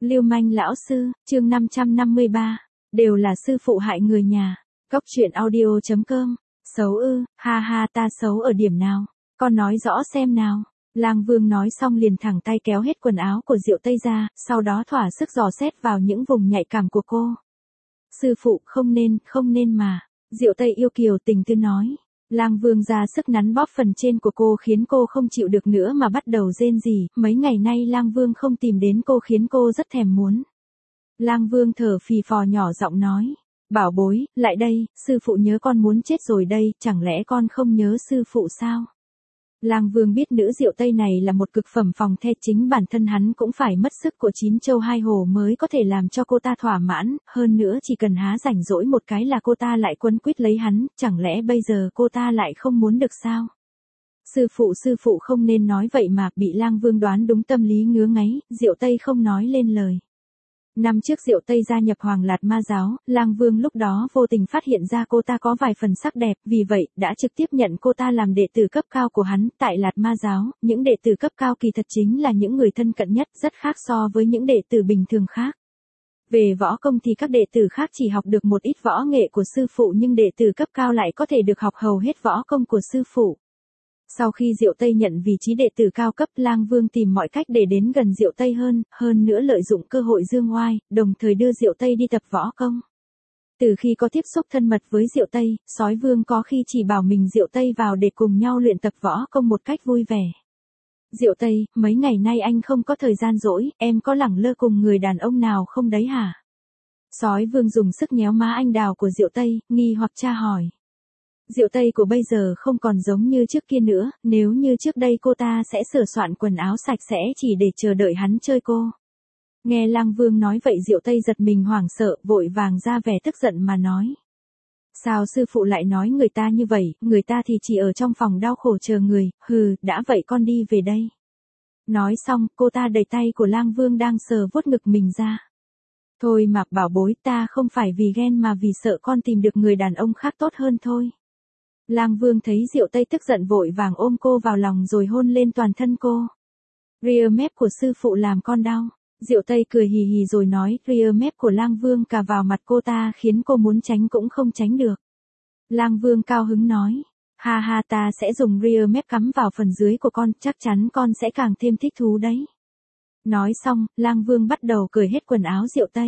Lưu manh lão sư, chương 553, đều là sư phụ hại người nhà. Cóc truyện audio.com. Xấu ư, ha ha, ta xấu ở điểm nào? Con nói rõ xem nào. Lang Vương nói xong liền thẳng tay kéo hết quần áo của Diệu Tây ra, sau đó thỏa sức dò xét vào những vùng nhạy cảm của cô. Sư phụ, không nên mà. Diệu Tây yêu kiều tình tư nói. Lang Vương ra sức nắn bóp phần trên của cô khiến cô không chịu được nữa mà bắt đầu rên rỉ. Mấy ngày nay Lang Vương không tìm đến cô khiến cô rất thèm muốn. Lang Vương thở phì phò nhỏ giọng nói. Bảo bối, lại đây, sư phụ nhớ con muốn chết rồi đây, chẳng lẽ con không nhớ sư phụ sao? Lang Vương biết nữ Diệu Tây này là một cực phẩm phòng the, chính bản thân hắn cũng phải mất sức của 9 châu 2 hổ mới có thể làm cho cô ta thỏa mãn, hơn nữa chỉ cần há rảnh rỗi một cái là cô ta lại quấn quýt lấy hắn, chẳng lẽ bây giờ cô ta lại không muốn được sao? Sư phụ không nên nói vậy mà, bị Lang Vương đoán đúng tâm lý ngứa ngáy, Diệu Tây không nói lên lời. Năm trước Diệu Tây gia nhập Hoàng Lạt Ma giáo, Lang Vương lúc đó vô tình phát hiện ra cô ta có vài phần sắc đẹp, vì vậy, đã trực tiếp nhận cô ta làm đệ tử cấp cao của hắn. Tại Lạt Ma giáo, những đệ tử cấp cao kỳ thật chính là những người thân cận nhất, rất khác so với những đệ tử bình thường khác. Về võ công thì các đệ tử khác chỉ học được một ít võ nghệ của sư phụ, nhưng đệ tử cấp cao lại có thể được học hầu hết võ công của sư phụ. Sau khi Diệu Tây nhận vị trí đệ tử cao cấp, Lang Vương tìm mọi cách để đến gần Diệu Tây hơn nữa lợi dụng cơ hội dương oai, đồng thời đưa Diệu Tây đi tập võ công. Từ khi có tiếp xúc thân mật với Diệu Tây, Sói Vương có khi chỉ bảo mình Diệu Tây vào để cùng nhau luyện tập võ công một cách vui vẻ. Diệu Tây, mấy ngày nay anh không có thời gian rỗi, em có lẳng lơ cùng người đàn ông nào không đấy hả? Sói Vương dùng sức nhéo má anh đào của Diệu Tây, nghi hoặc tra hỏi. Diệu Tây của bây giờ không còn giống như trước kia nữa, nếu như trước đây cô ta sẽ sửa soạn quần áo sạch sẽ chỉ để chờ đợi hắn chơi cô. Nghe Lang Vương nói vậy Diệu Tây giật mình hoảng sợ, vội vàng ra vẻ tức giận mà nói. Sao sư phụ lại nói người ta như vậy, người ta thì chỉ ở trong phòng đau khổ chờ người, đã vậy con đi về đây. Nói xong, cô ta đẩy tay của Lang Vương đang sờ vuốt ngực mình ra. Thôi mà bảo bối, ta không phải vì ghen mà vì sợ con tìm được người đàn ông khác tốt hơn thôi. Lang Vương thấy Diệu Tây tức giận vội vàng ôm cô vào lòng rồi hôn lên toàn thân cô. Ria mép của sư phụ làm con đau. Diệu Tây cười hì hì rồi nói, ria mép của Lang Vương cà vào mặt cô ta khiến cô muốn tránh cũng không tránh được. Lang Vương cao hứng nói, ha ha, ta sẽ dùng ria mép cắm vào phần dưới của con, chắc chắn con sẽ càng thêm thích thú đấy. Nói xong, Lang Vương bắt đầu cởi hết quần áo Diệu Tây.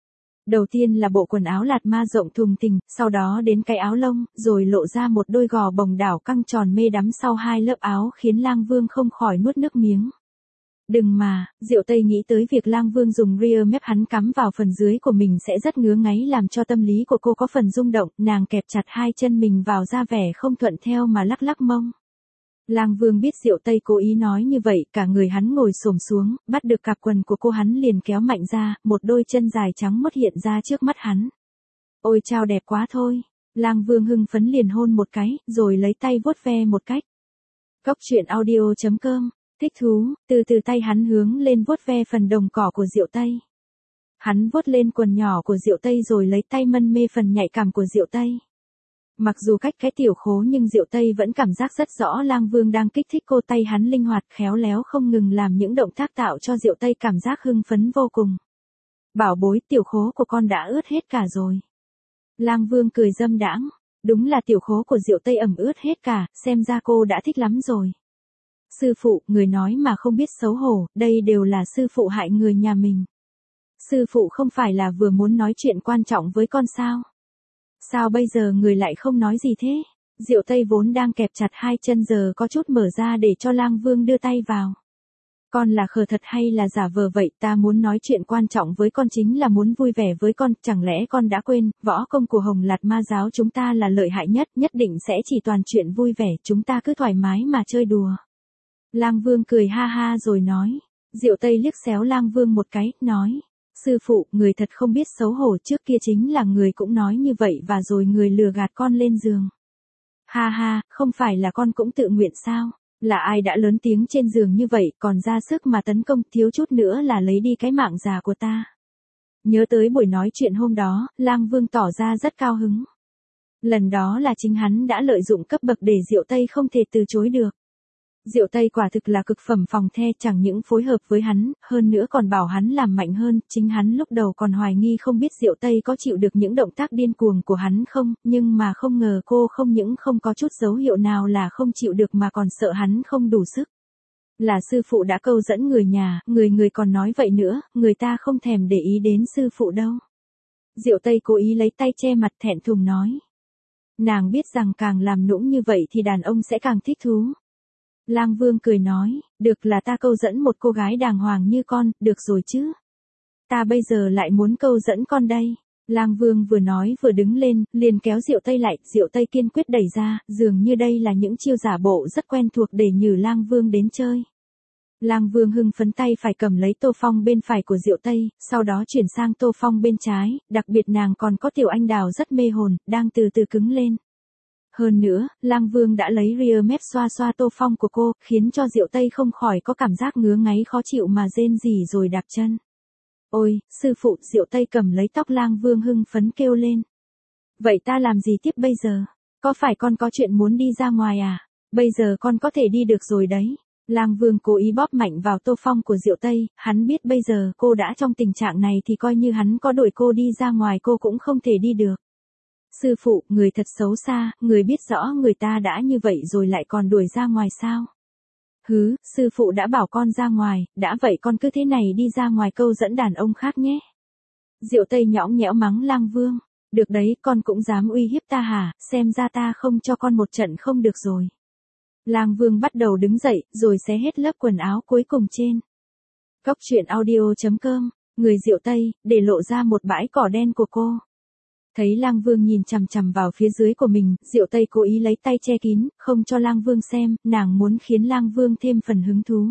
Đầu tiên là bộ quần áo Lạt Ma rộng thùng thình, sau đó đến cái áo lông, rồi lộ ra một đôi gò bồng đảo căng tròn mê đắm sau hai lớp áo khiến Lang Vương không khỏi nuốt nước miếng. Đừng mà, Diệu Tây nghĩ tới việc Lang Vương dùng ria mép hắn cắm vào phần dưới của mình sẽ rất ngứa ngáy làm cho tâm lý của cô có phần rung động, nàng kẹp chặt hai chân mình vào ra vẻ không thuận theo mà lắc lắc mông. Lang Vương biết Diệu Tây cố ý nói như vậy, cả người hắn ngồi xổm xuống, bắt được cạp quần của cô hắn liền kéo mạnh ra, một đôi chân dài trắng muốt hiện ra trước mắt hắn. Ôi chao đẹp quá thôi. Lang Vương hưng phấn liền hôn một cái, rồi lấy tay vuốt ve một cách. Cóc truyện audio.com, thích thú, từ tay hắn hướng lên vuốt ve phần đồng cỏ của Diệu Tây. Hắn vuốt lên quần nhỏ của Diệu Tây rồi lấy tay mân mê phần nhạy cảm của Diệu Tây. Mặc dù cách cái tiểu khố nhưng Diệu Tây vẫn cảm giác rất rõ Lang Vương đang kích thích cô, tay hắn linh hoạt khéo léo không ngừng làm những động tác tạo cho Diệu Tây cảm giác hưng phấn vô cùng. Bảo bối, tiểu khố của con đã ướt hết cả rồi. Lang Vương cười dâm đãng, đúng là tiểu khố của Diệu Tây ẩm ướt hết cả, xem ra cô đã thích lắm rồi. Sư phụ, người nói mà không biết xấu hổ, đây đều là sư phụ hại người nhà mình. Sư phụ không phải là vừa muốn nói chuyện quan trọng với con sao? Sao bây giờ người lại không nói gì thế? Diệu Tây vốn đang kẹp chặt hai chân giờ có chút mở ra để cho Lang Vương đưa tay vào. Con là khờ thật hay là giả vờ vậy? Ta muốn nói chuyện quan trọng với con chính là muốn vui vẻ với con, chẳng lẽ con đã quên, võ công của Hồng Lạt Ma giáo chúng ta là lợi hại nhất, nhất định sẽ chỉ toàn chuyện vui vẻ, chúng ta cứ thoải mái mà chơi đùa. Lang Vương cười ha ha rồi nói. Diệu Tây liếc xéo Lang Vương một cái, nói. Sư phụ, người thật không biết xấu hổ, trước kia chính là người cũng nói như vậy và rồi người lừa gạt con lên giường. Ha ha, không phải là con cũng tự nguyện sao? Là ai đã lớn tiếng trên giường như vậy còn ra sức mà tấn công, thiếu chút nữa là lấy đi cái mạng già của ta. Nhớ tới buổi nói chuyện hôm đó, Lang Vương tỏ ra rất cao hứng. Lần đó là chính hắn đã lợi dụng cấp bậc để Diệu Tây không thể từ chối được. Diệu Tây quả thực là cực phẩm phòng the, chẳng những phối hợp với hắn, hơn nữa còn bảo hắn làm mạnh hơn, chính hắn lúc đầu còn hoài nghi không biết Diệu Tây có chịu được những động tác điên cuồng của hắn không, nhưng mà không ngờ cô không những không có chút dấu hiệu nào là không chịu được mà còn sợ hắn không đủ sức. Là sư phụ đã câu dẫn người nhà, người còn nói vậy nữa, người ta không thèm để ý đến sư phụ đâu. Diệu Tây cố ý lấy tay che mặt thẹn thùng nói. Nàng biết rằng càng làm nũng như vậy thì đàn ông sẽ càng thích thú. Lang Vương cười nói, được là ta câu dẫn một cô gái đàng hoàng như con, được rồi chứ. Ta bây giờ lại muốn câu dẫn con đây. Lang Vương vừa nói vừa đứng lên, liền kéo Diệu Tây lại, Diệu Tây kiên quyết đẩy ra, dường như đây là những chiêu giả bộ rất quen thuộc để nhử Lang Vương đến chơi. Lang Vương hưng phấn tay phải cầm lấy Tô Phong bên phải của Diệu Tây, sau đó chuyển sang Tô Phong bên trái, đặc biệt nàng còn có Tiểu Anh Đào rất mê hồn, đang từ từ cứng lên. Hơn nữa, Lang Vương đã lấy rear mép xoa xoa Tô Phong của cô, khiến cho Diệu Tây không khỏi có cảm giác ngứa ngáy khó chịu mà rên rỉ rồi đạp chân. Ôi, sư phụ, Diệu Tây cầm lấy tóc Lang Vương hưng phấn kêu lên. Vậy ta làm gì tiếp bây giờ? Có phải con có chuyện muốn đi ra ngoài à? Bây giờ con có thể đi được rồi đấy. Lang Vương cố ý bóp mạnh vào Tô Phong của Diệu Tây, hắn biết bây giờ cô đã trong tình trạng này thì coi như hắn có đuổi cô đi ra ngoài cô cũng không thể đi được. Sư phụ, người thật xấu xa, người biết rõ người ta đã như vậy rồi lại còn đuổi ra ngoài sao? Hứ, sư phụ đã bảo con ra ngoài, đã vậy con cứ thế này đi ra ngoài câu dẫn đàn ông khác nhé. Diệu Tây nhõng nhẽo mắng Lang Vương. Được đấy, con cũng dám uy hiếp ta hả, xem ra ta không cho con một trận không được rồi. Lang Vương bắt đầu đứng dậy, rồi xé hết lớp quần áo cuối cùng trên. Góc truyện audio.com, người Diệu Tây, để lộ ra một bãi cỏ đen của cô. Thấy Lang Vương nhìn chằm chằm vào phía dưới của mình, Diệu Tây cố ý lấy tay che kín, không cho Lang Vương xem, nàng muốn khiến Lang Vương thêm phần hứng thú.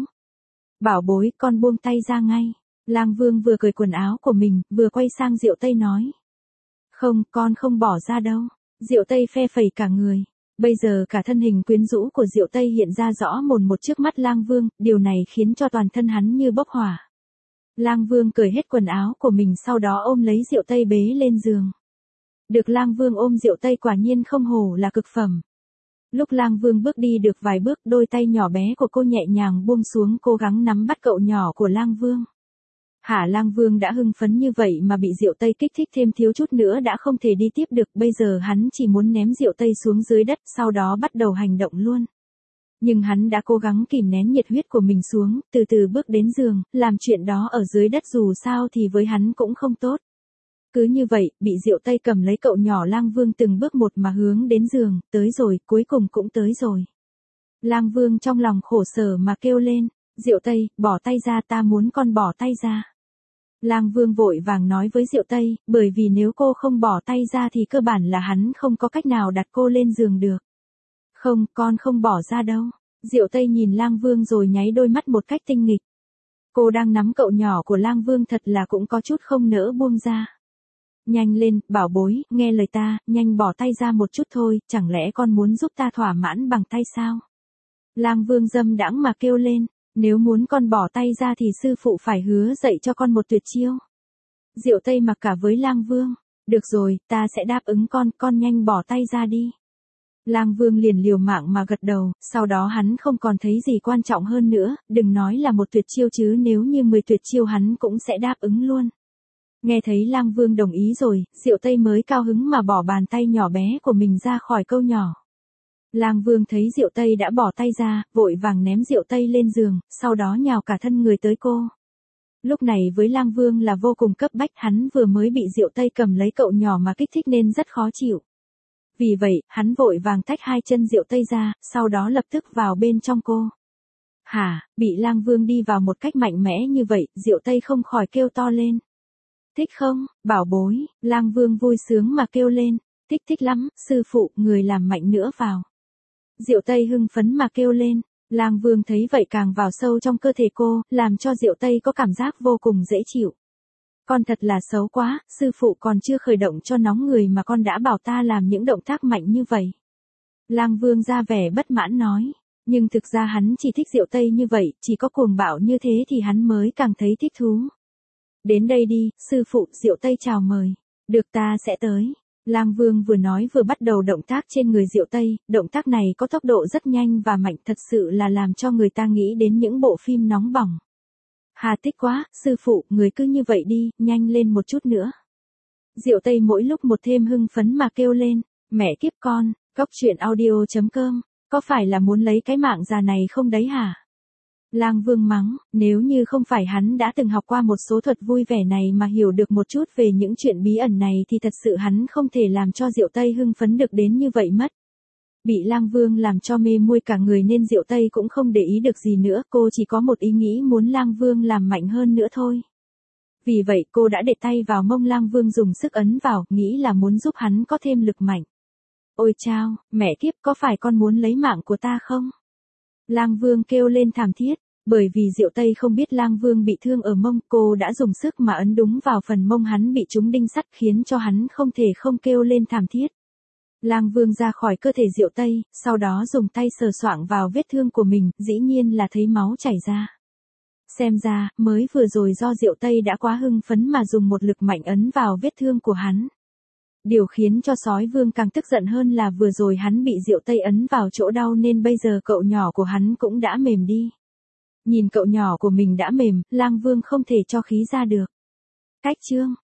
Bảo bối, con buông tay ra ngay. Lang Vương vừa cởi quần áo của mình, vừa quay sang Diệu Tây nói. Không, con không bỏ ra đâu. Diệu Tây phe phẩy cả người. Bây giờ cả thân hình quyến rũ của Diệu Tây hiện ra rõ mồn một trước mắt Lang Vương, điều này khiến cho toàn thân hắn như bốc hỏa. Lang Vương cởi hết quần áo của mình sau đó ôm lấy Diệu Tây bế lên giường. Được Lang Vương ôm Diệu Tây quả nhiên không hổ là cực phẩm. Lúc Lang Vương bước đi được vài bước, đôi tay nhỏ bé của cô nhẹ nhàng buông xuống cố gắng nắm bắt cậu nhỏ của Lang Vương. Hả, Lang Vương đã hưng phấn như vậy mà bị Diệu Tây kích thích thêm thiếu chút nữa đã không thể đi tiếp được, bây giờ hắn chỉ muốn ném Diệu Tây xuống dưới đất, sau đó bắt đầu hành động luôn. Nhưng hắn đã cố gắng kìm nén nhiệt huyết của mình xuống, từ từ bước đến giường, làm chuyện đó ở dưới đất dù sao thì với hắn cũng không tốt. Cứ như vậy, bị Diệu Tây cầm lấy cậu nhỏ Lang Vương từng bước một mà hướng đến giường, tới rồi, cuối cùng cũng tới rồi. Lang Vương trong lòng khổ sở mà kêu lên, Diệu Tây, bỏ tay ra, ta muốn con bỏ tay ra. Lang Vương vội vàng nói với Diệu Tây, bởi vì nếu cô không bỏ tay ra thì cơ bản là hắn không có cách nào đặt cô lên giường được. Không, con không bỏ ra đâu. Diệu Tây nhìn Lang Vương rồi nháy đôi mắt một cách tinh nghịch. Cô đang nắm cậu nhỏ của Lang Vương thật là cũng có chút không nỡ buông ra. Nhanh lên, bảo bối, nghe lời ta, nhanh bỏ tay ra một chút thôi, chẳng lẽ con muốn giúp ta thỏa mãn bằng tay sao? Lang Vương dâm đãng mà kêu lên, nếu muốn con bỏ tay ra thì sư phụ phải hứa dạy cho con một tuyệt chiêu. Diệu Tây mặc cả với Lang Vương, được rồi, ta sẽ đáp ứng con nhanh bỏ tay ra đi. Lang Vương liền liều mạng mà gật đầu, sau đó hắn không còn thấy gì quan trọng hơn nữa, đừng nói là một tuyệt chiêu chứ nếu như 10 tuyệt chiêu hắn cũng sẽ đáp ứng luôn. Nghe thấy Lang Vương đồng ý rồi, Diệu Tây mới cao hứng mà bỏ bàn tay nhỏ bé của mình ra khỏi câu nhỏ. Lang Vương thấy Diệu Tây đã bỏ tay ra, vội vàng ném Diệu Tây lên giường, sau đó nhào cả thân người tới cô. Lúc này với Lang Vương là vô cùng cấp bách, hắn vừa mới bị Diệu Tây cầm lấy cậu nhỏ mà kích thích nên rất khó chịu. Vì vậy, hắn vội vàng tách hai chân Diệu Tây ra, sau đó lập tức vào bên trong cô. Hả, bị Lang Vương đi vào một cách mạnh mẽ như vậy, Diệu Tây không khỏi kêu to lên. Thích không, bảo bối, Lang Vương vui sướng mà kêu lên, thích lắm, sư phụ, người làm mạnh nữa vào. Diệu Tây hưng phấn mà kêu lên, Lang Vương thấy vậy càng vào sâu trong cơ thể cô, làm cho Diệu Tây có cảm giác vô cùng dễ chịu. Con thật là xấu quá, sư phụ còn chưa khởi động cho nóng người mà con đã bảo ta làm những động tác mạnh như vậy. Lang Vương ra vẻ bất mãn nói, nhưng thực ra hắn chỉ thích Diệu Tây như vậy, chỉ có cuồng bạo như thế thì hắn mới càng thấy thích thú. Đến đây đi, sư phụ, Diệu Tây chào mời. Được, ta sẽ tới. Lang Vương vừa nói vừa bắt đầu động tác trên người Diệu Tây, động tác này có tốc độ rất nhanh và mạnh, thật sự là làm cho người ta nghĩ đến những bộ phim nóng bỏng. Hà tích quá, sư phụ, người cứ như vậy đi, nhanh lên một chút nữa. Diệu Tây mỗi lúc một thêm hưng phấn mà kêu lên, mẹ kiếp con, cóc truyện audio.com, có phải là muốn lấy cái mạng già này không đấy hả? Lang Vương mắng, nếu như không phải hắn đã từng học qua một số thuật vui vẻ này mà hiểu được một chút về những chuyện bí ẩn này thì thật sự hắn không thể làm cho Diệu Tây hưng phấn được đến như vậy mất. Bị Lang Vương làm cho mê muội cả người nên Diệu Tây cũng không để ý được gì nữa, cô chỉ có một ý nghĩ muốn Lang Vương làm mạnh hơn nữa thôi. Vì vậy cô đã để tay vào mông Lang Vương dùng sức ấn vào, nghĩ là muốn giúp hắn có thêm lực mạnh. Ôi chao, mẹ kiếp, có phải con muốn lấy mạng của ta không? Lang Vương kêu lên thảm thiết, bởi vì Diệu Tây không biết Lang Vương bị thương ở mông, cô đã dùng sức mà ấn đúng vào phần mông hắn bị trúng đinh sắt khiến cho hắn không thể không kêu lên thảm thiết. Lang Vương ra khỏi cơ thể Diệu Tây, sau đó dùng tay sờ soạng vào vết thương của mình, dĩ nhiên là thấy máu chảy ra. Xem ra, mới vừa rồi do Diệu Tây đã quá hưng phấn mà dùng một lực mạnh ấn vào vết thương của hắn. Điều khiến cho Sói Vương càng tức giận hơn là vừa rồi hắn bị Diệu Tây ấn vào chỗ đau nên bây giờ cậu nhỏ của hắn cũng đã mềm đi. Nhìn cậu nhỏ của mình đã mềm, Lang Vương không thể cho khí ra được. Cách chương